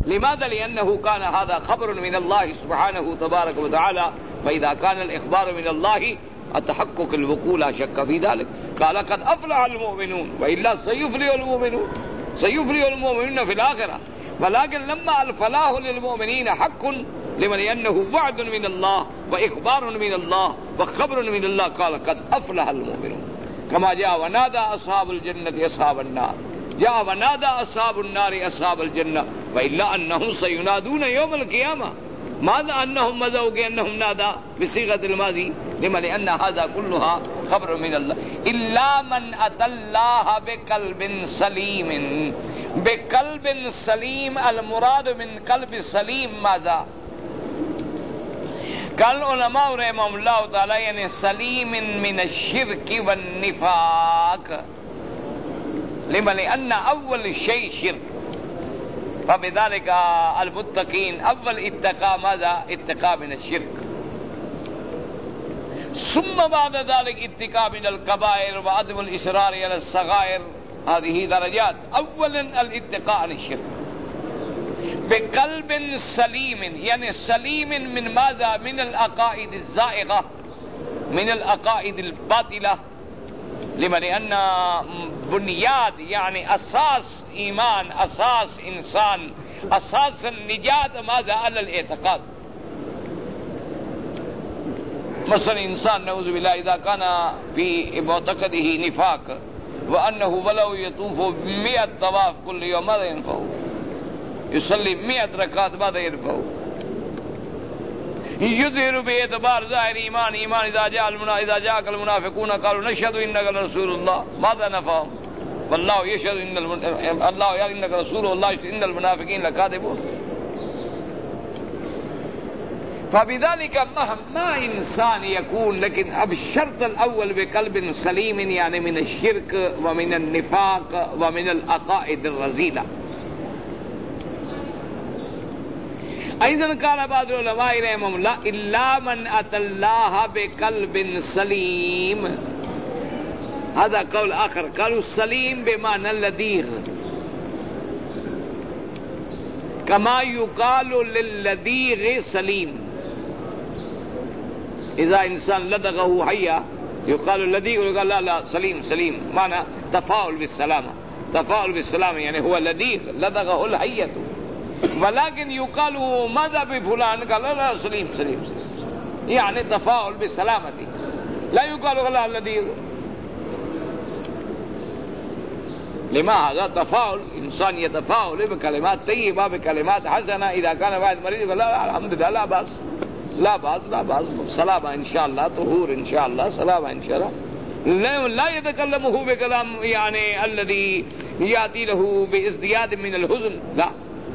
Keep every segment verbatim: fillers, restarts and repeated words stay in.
لماذا؟ لأنه كان هذا خبر من الله سبحانه تبارك وتعالى، فإذا كان الإخبار من الله التحقق الوقوع لا شك في ذلك. قال قد أفلح المؤمنون، وإلا سيفلح المؤمنون، سيفلح المؤمنون في الآخرة. ولكن لما الفلاح للمؤمنين حق لمن لأنه وعد من الله وإخبار من الله وخبر من الله، قال قد أفلح المؤمنون. كما جاء ونادى أصحاب الجنة أصحاب النار، جاء ونادى أصحاب النار أصحاب الجنة، وإلا أنهم سينادون يوم القيامة. ماذا أنهم ماذا أنهم نادى بصيغة الماضي؟ لما لأن هذا كلها خبر من الله. إلا من أتى الله بقلب سليم. بقلب سليم المراد من قلب سليم ماذا؟ قال علماء رحمهم الله تعالى يعني سليم من الشرك والنفاق. لما لأن أول شيء شرك، فبذلك المتقين أول اتقى ماذا؟ اتقى من الشرك، ثم بعد ذلك اتقى من الكبائر وعدم الإصرار على الصغائر. هذه درجات. أولا الاتقاء عن الشرك بقلب سليم، يعني سليم من ماذا؟ من العقائد الزائغة، من العقائد الباطلة. لما لأن بنياد يعني أساس إيمان، أساس إنسان، أساس النجاة ماذا؟ على الاعتقاد. مثلا إنسان نعوذ بالله إذا كان في معتقده نفاق، وأنه ولو يطوف مئة طواف كل يوم ماذا ينفعه؟ يصلي مئة ركعات ماذا ينفعه؟ يظهر باعتبار ظاهر إيمان إيمان إذا جاء المنا إذا جاءك المنافقون قالوا نشهد إنك لرسول الله، ماذا نفعهم؟ والله يشهد إن المن... الله يعلم إنك رسول الله إن المنافقين لكاذبون. فبذلك مهما إنسان يكون، لكن اب الشرط الأول بقلب سليم يعني من الشرك ومن النفاق ومن العقائد الرذيلة. أيضا قال بعض العلماء رحمهم الله إلا من أتى الله بقلب سليم. هذا قول آخر، قالوا السليم بمعنى اللذيذ، كما يقال للذيذ سليم. إذا إنسان لدغه حية يقال الذيذ، يقال لا لا سليم سليم، معنى تفاؤل بالسلامة، تفاؤل بالسلامة يعني هو لذيذ لدغه الحية. ولكن يقال ماذا بفلان؟ قال لا سليم سليم سليم، يعني تفاؤل بالسلامة، لا يقال لا الذي. لما هذا تفاؤل، إنسان يتفاؤل بكلمات طيبة بكلمات حسنة. إذا كان واحد مريض يقول لا لا الحمد لله لا بأس لا بأس لا بأس سلامة إن شاء الله، طهور إن شاء الله، سلامة إن شاء الله. لا, لا يتكلمه بكلام يعني الذي يأتي له بازدياد من الحزن، لا.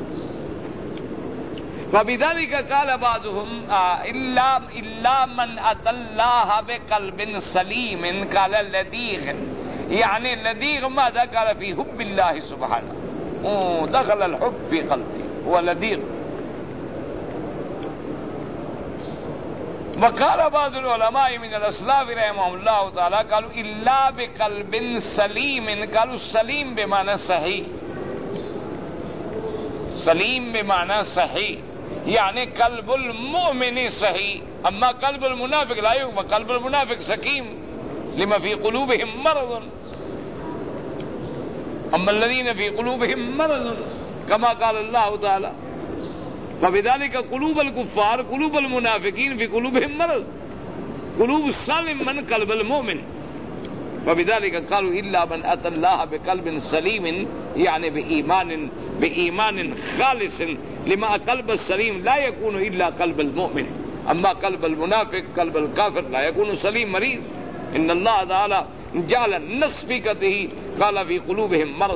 فبذلك قال بعضهم آه إلا إلا من أتى الله بقلب سليم، قال لذيذ، يعني لذيذ ماذا؟ قال في حب الله سبحانه، دخل الحب في قلبه، هو لذيذ. وقال بعض العلماء من الأسلاف رحمهم الله تعالى قالوا إلا بقلب سليم، قالوا السليم بمعنى صحيح، سليم بمعنى صحيح يعني قلب المؤمن صحيح، أما قلب المنافق لا يؤمن، قلب المنافق سقيم لما في قلوبهم مرض، أما الذين في قلوبهم مرض كما قال الله تعالى. فبذلك قلوب الكفار قلوب المنافقين في قلوبهم مرض، قلوب السالم من قلب المؤمن. فبذلك قالوا إلا من أتى الله بقلب سليم، يعني بإيمان بإيمان خالص، لما قلب السليم لا يكون إلا قلب المؤمن، أما قلب المنافق قلب الكافر لا يكون سليم مريض. إن الله تعالى جعل النص في قده قال في قلوبهم مرض.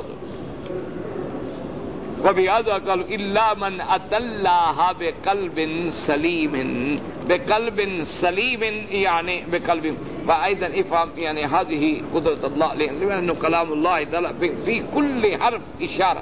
وبهذا قالوا إلا من أتى الله بقلب سليم، بقلب سليم يعني بقلب. وأيضا افهم يعني هذه قدرة الله، لأنه كلام الله تعالى في كل حرف إشارة.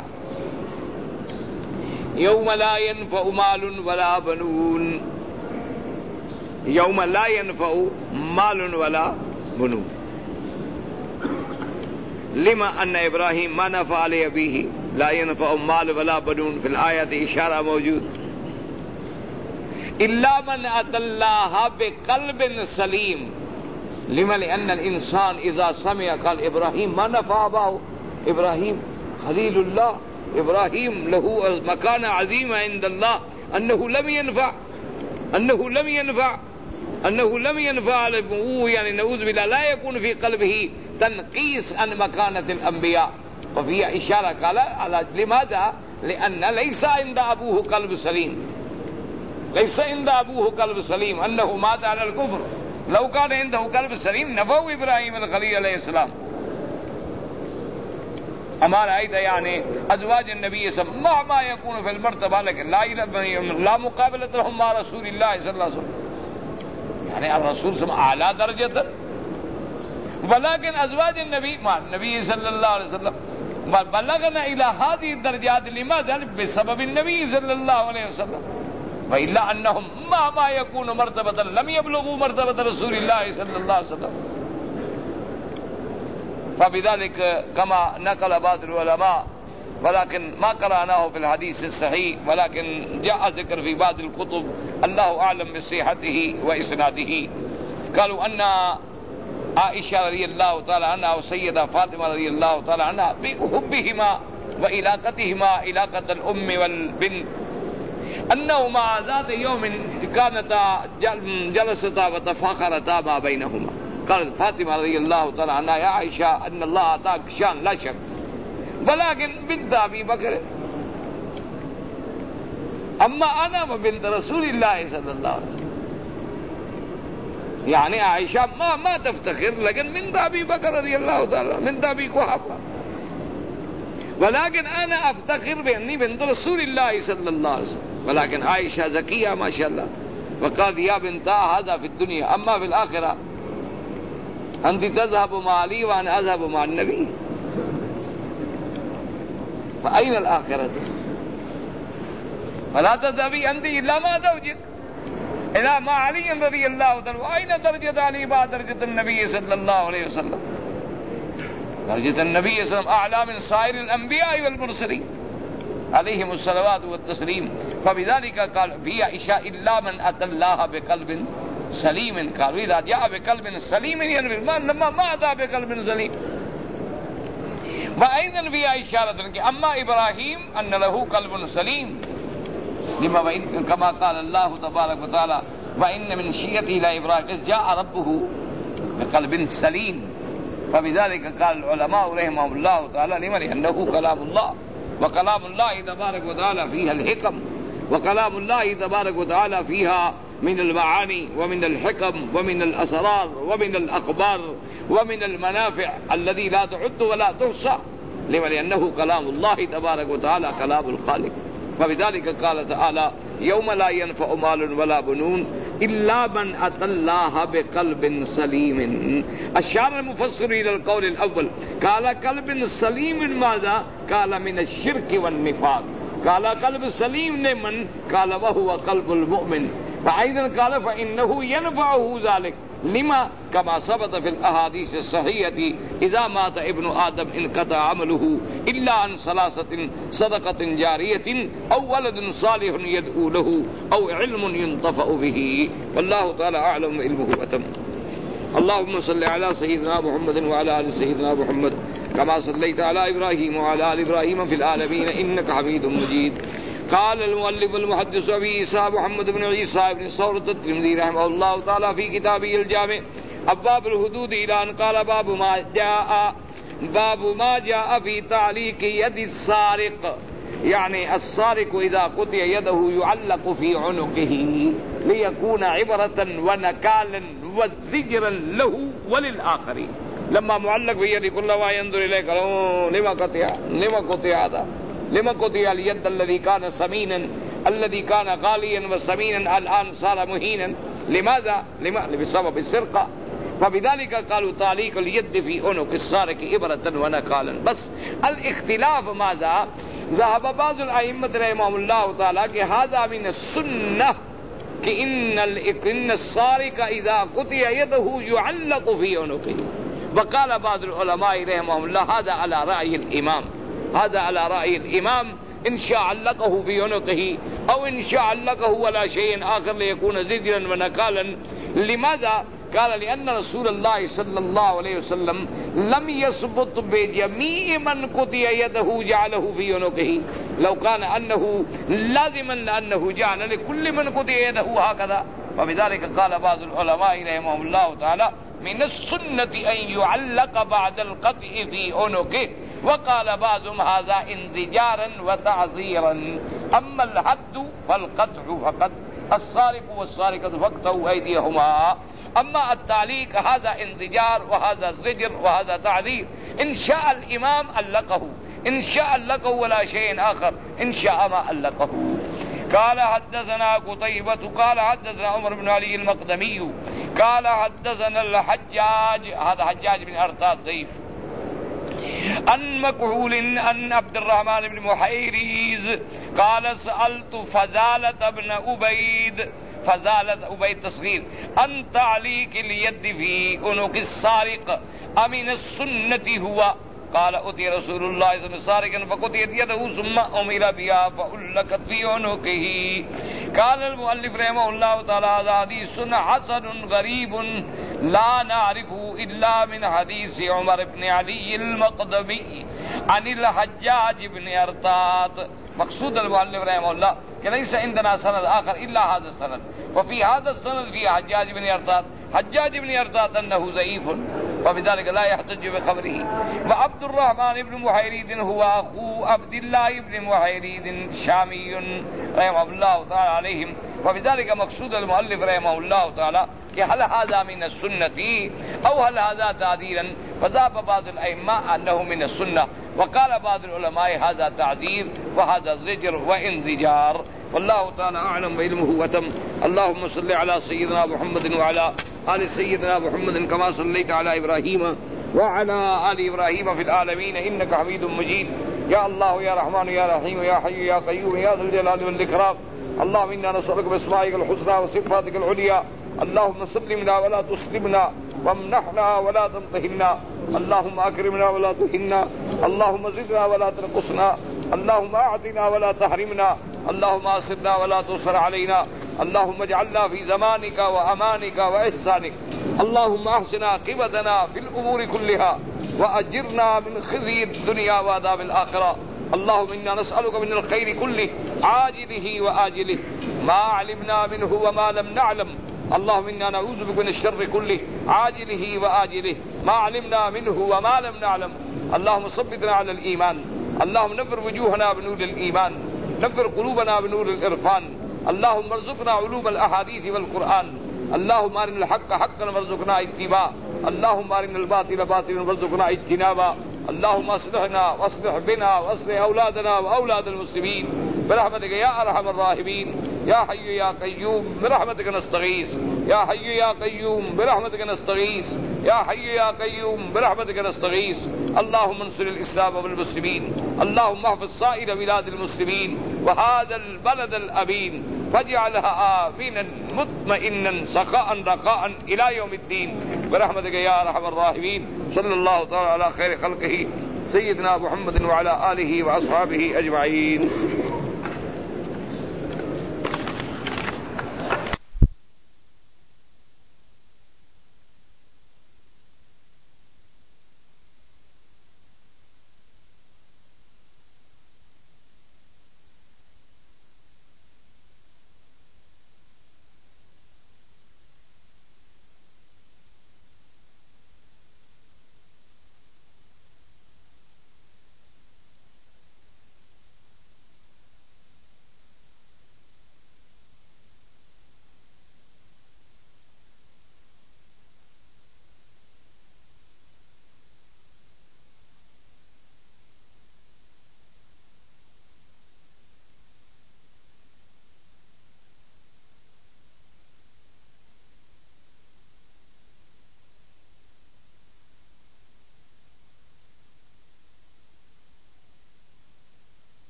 يوم لا ينفع مال ولا بنون، يوم لا ينفع مال ولا بنون. لما أن إبراهيم ما نفع لأبيه لا ينفع مال ولا بنون في الآیت اشارہ موجود. الا من اتى الله بقلب سلیم. لما لأن الإنسان إذا سمع قال إبراهيم ما نفع أباه. إبراهيم خليل الله، إبراهيم له مكانة عظيمة عند الله، أنه لم ينفع أنه لم ينفع أنه لم ينفع أبوه، يعني نعوذ بالله لا يكون في قلبه تنقيص عن مكانة الأنبياء. وفي إشارة قال على لماذا؟ لأن ليس عند أبوه قلب سليم، ليس عند أبوه قلب سليم، أنه مات على الكفر. لو كان عنده قلب سليم نفوا إبراهيم الخليل عليه السلام. ہمارا ایدہ یعنی ازواج النبی صلی اللہ علیہ وسلم ما يكون في المرتبہ لیکن لا لا مقابلة لهم مع رسول اللہ صلی اللہ علیہ وسلم، یعنی الرسول صلی اللہ علیہ وسلم اعلیٰ درجہ، ولكن ازواج النبی مع النبی صلی اللہ علیہ وسلم بلغنا الى هذه الدرجات. لماذا؟ بسبب النبي صلى الله عليه وسلم. وإلا أنهم ما ما يكون مرتبة لم يبلغوا مرتبة رسول الله صلى الله عليه وسلم. فبذلك كما نقل بعض العلماء، ولكن ما قرأناه في الحديث الصحيح، ولكن جاء ذكر في بعض الكتب الله أعلم بصحته وإسناده. قالوا أن عائشة رضي الله تعالى عنها وسيدة فاطمة رضي الله تعالى عنها بحبهما وعلاقتهما علاقة الأم والبنت، أنهما ذات يوم كانتا جلستا وتفاخرتا ما بينهما. قالت فاطمة رضي الله تعالى عنها يا عائشة أن الله أعطاك شان لا شك، ولكن بنت أبي بكر، أما أنا وبنت رسول الله صلى الله عليه وسلم. يعني عائشة ما ما تفتخر، لكن بنت أبي بكر رضي الله تعالى بنت أبي قحافة، ولكن أنا أفتخر بأني بنت رسول الله صلى الله عليه وسلم. ولكن عائشة ذكية ما شاء الله، وقال يا بنتا هذا في الدنيا، أما في الآخرة أنت تذهب مع علي وأنا أذهب مع النبي، فأين الآخرة؟ فلا تذهبي أنت إلا مع زوجك إلى مع علي رضي الله عنه. وأين درجة علي بعد درجة النبي صلى الله عليه وسلم؟ درجة النبي صلى الله عليه وسلم أعلى من سائر الأنبياء والمرسلين عليهم الصلوات والتسليم. فبذلك قال في عائشة إلا من أتى الله بقلب سليم. قالوا إذا جاء بقلب سليم ينبغي ما لما ما أتى بقلب سليم. وأيضا فيها إشارة أما إبراهيم أن له قلب سليم، لما كما قال الله تبارك وتعالى وإن من شيعته لإبراهيم إذ جاء ربه بقلب سليم. فبذلك قال العلماء رحمهم الله تعالى لمن أنه كلام الله، وكلام الله تبارك وتعالى فيها الحكم، وكلام الله تبارك وتعالى فيها من المعاني ومن الحكم ومن الأسرار ومن الأخبار ومن المنافع الذي لا تعد ولا تحصى، لما لأنه كلام الله تبارك وتعالى كلام الخالق. فبذلك قال تعالى يوم لا ينفع مال ولا بنون إلا من أتى الله بقلب سليم. أشار المفسر إلى القول الأول، قال قلب سليم ماذا؟ قال من الشرك والنفاق. قال قلب سليم من؟ قال وهو قلب المؤمن. فأيضا قال فإنه ينفعه ذلك، لما كما ثبت في الأحاديث الصحيحة إذا مات ابن آدم انقطع عمله إلا عن ثلاثة صدقة جارية أو ولد صالح يدعو له أو علم ينتفع به. والله تعالى أعلم علمه وتم. اللهم صل على سيدنا محمد وعلى آل سيدنا محمد كما صليت على إبراهيم وعلى آل إبراهيم في العالمين إنك حميد مجيد. قال المؤلف المحدث أبي عيسى محمد بن عيسى بن ثورة الترمذي رحمه الله تعالى في كتابه الجامع أبواب الحدود إلى أن قال باب ما جاء باب ما جاء في تعليق يد السارق، يعني السارق إذا قطع يده يعلق في عنقه ليكون عبرة ونكالا وزجرا له وللآخرين. لما معلق في يد كل ما ينظر إليه قالوا لما قطع لما قطع هذا لما قطع اليد الذي كان سمينا الذي كان غاليا وسمينا الآن صار مهينا. لماذا؟ لما بسبب السرقة. فبذلك قالوا تعليق اليد في عنق السارق إبرة ونكالا. بس الاختلاف ماذا؟ ذهب بعض الأئمة رحمهم الله تعالى کہ هذا من السنة کہ ان السارق إذا قطع يده يعلق في عنقه. وقال بعض العلماء رحمهم الله هذا على رأي الإمام. هذا على رأي الإمام إن شاء علقه في عنقه أو إن شاء علقه على شيء آخر ليكون زجرا ونكالا. لماذا؟ قال لأن رسول الله صلى الله عليه وسلم لم يثبت بجميع من قطع يده جعله في عنقه. لو كان أنه لازما لأنه جعل لكل من قطع يده هكذا. وبذلك قال بعض العلماء رحمهم الله تعالى من السنة أن يعلق بعد القطع في عنقه، وقال بعضهم هذا انزجارا وتعزيرا. أما الحد فالقطع فقط، السارق والسارقة فاقطعوا أيديهما. أما التعليق هذا انزجار وهذا زجر وهذا تعذير. إن شاء الإمام علقه، إن شاء علقه ولا شيء آخر، إن شاء ما علقه. قال حدثنا قتيبة قال حدثنا عمر بن علي المقدمي قال حدثنا الحجاج، هذا حجاج بن أرطاد ضعيف، عن مكحول عن عبد الرحمن بن محيريز قال سألت فزالة بن عبيد، فزالة عبيد تصغير، عن تعليق اليد في عنق السارق أمن السنة هو؟ قال أتي رسول الله صلى الله عليه وسلم سارقا فقطعت يده ثم أمر بها فألقت في عنقه. قال المؤلف رحمه الله تعالى هذا حديث حسن غريب لا نعرفه إلا من حديث عمر بن علي المقدمي عن الحجاج بن أرطاد. مقصود المؤلف رحمه الله کہ ليس عندنا سند آخر إلا هذا السند، وفي هذا السند في حجاج بن أرطاد. حجاج بن أرطاد أنه ضعيف وبذلك لا يحتج بخبره. وعبد الرحمن بن محيريد هو أخو عبد الله بن محيريد شامي رحمه الله تعالى عليهم. وبذلك مقصود المؤلف رحمه الله تعالى کہ هل هذا من السنة أو هل هذا تعديلا؟ فذهب بعض الأئمة أنه من السنة، وقال بعض العلماء هذا تعديل وهذا زجر وانزجار. والله تعالى أعلم وعلمه وتم. اللهم صل على سيدنا محمد وعلى آل سيدنا محمد كما صليت على إبراهيم وعلى آل إبراهيم في العالمين إنك حميد مجيد. يا الله يا رحمن يا رحيم يا حي يا قيوم يا ذا الجلال والإكرام. اللهم إنا نسألك بأسمائك الحسنى وصفاتك العليا. اللهم سلمنا ولا تسلمنا، وامنحنا ولا تمتهنا. اللهم أكرمنا ولا تهنا، اللهم زدنا ولا تنقصنا، اللهم أعطنا ولا تحرمنا، اللهم أصرنا ولا تصر علينا. اللهم اجعلنا في زمانك وأمانك وإحسانك. اللهم أحسن عاقبتنا في الأمور كلها وأجرنا من خزي الدنيا وعذاب الآخرة. اللهم إنا نسألك من الخير كله عاجله وآجله ما علمنا منه وما لم نعلم. اللهم إنا نعوذ بك من الشر كله عاجله وآجله ما علمنا منه وما لم نعلم. اللهم ثبتنا على الإيمان. اللهم نور وجوهنا بنور الإيمان، نور قلوبنا بنور الإرفان. اللهم ارزقنا علوم الأحاديث والقرآن. اللهم أرنا الحق حقا وارزقنا اتباعه. اللهم أرنا الباطل باطلا وارزقنا اجتنابه. اللهم اصلحنا واصلح بنا واصلح أولادنا وأولاد المسلمين برحمتك يا أرحم الراحمين. يا حي يا قيوم برحمتك نستغيث. يا حي يا قيوم برحمتك نستغيث. يا حي يا قيوم برحمتك نستغيث. اللهم انصر الإسلام والمسلمين. اللهم احفظ سائر بلاد المسلمين وهذا البلد الأمين، فاجعلها آمنا مطمئنا سخاء رخاء إلى يوم الدين برحمتك يا أرحم الراحمين. صلى الله تعالى على خير خلقه سيدنا محمد وعلى آله وأصحابه أجمعين.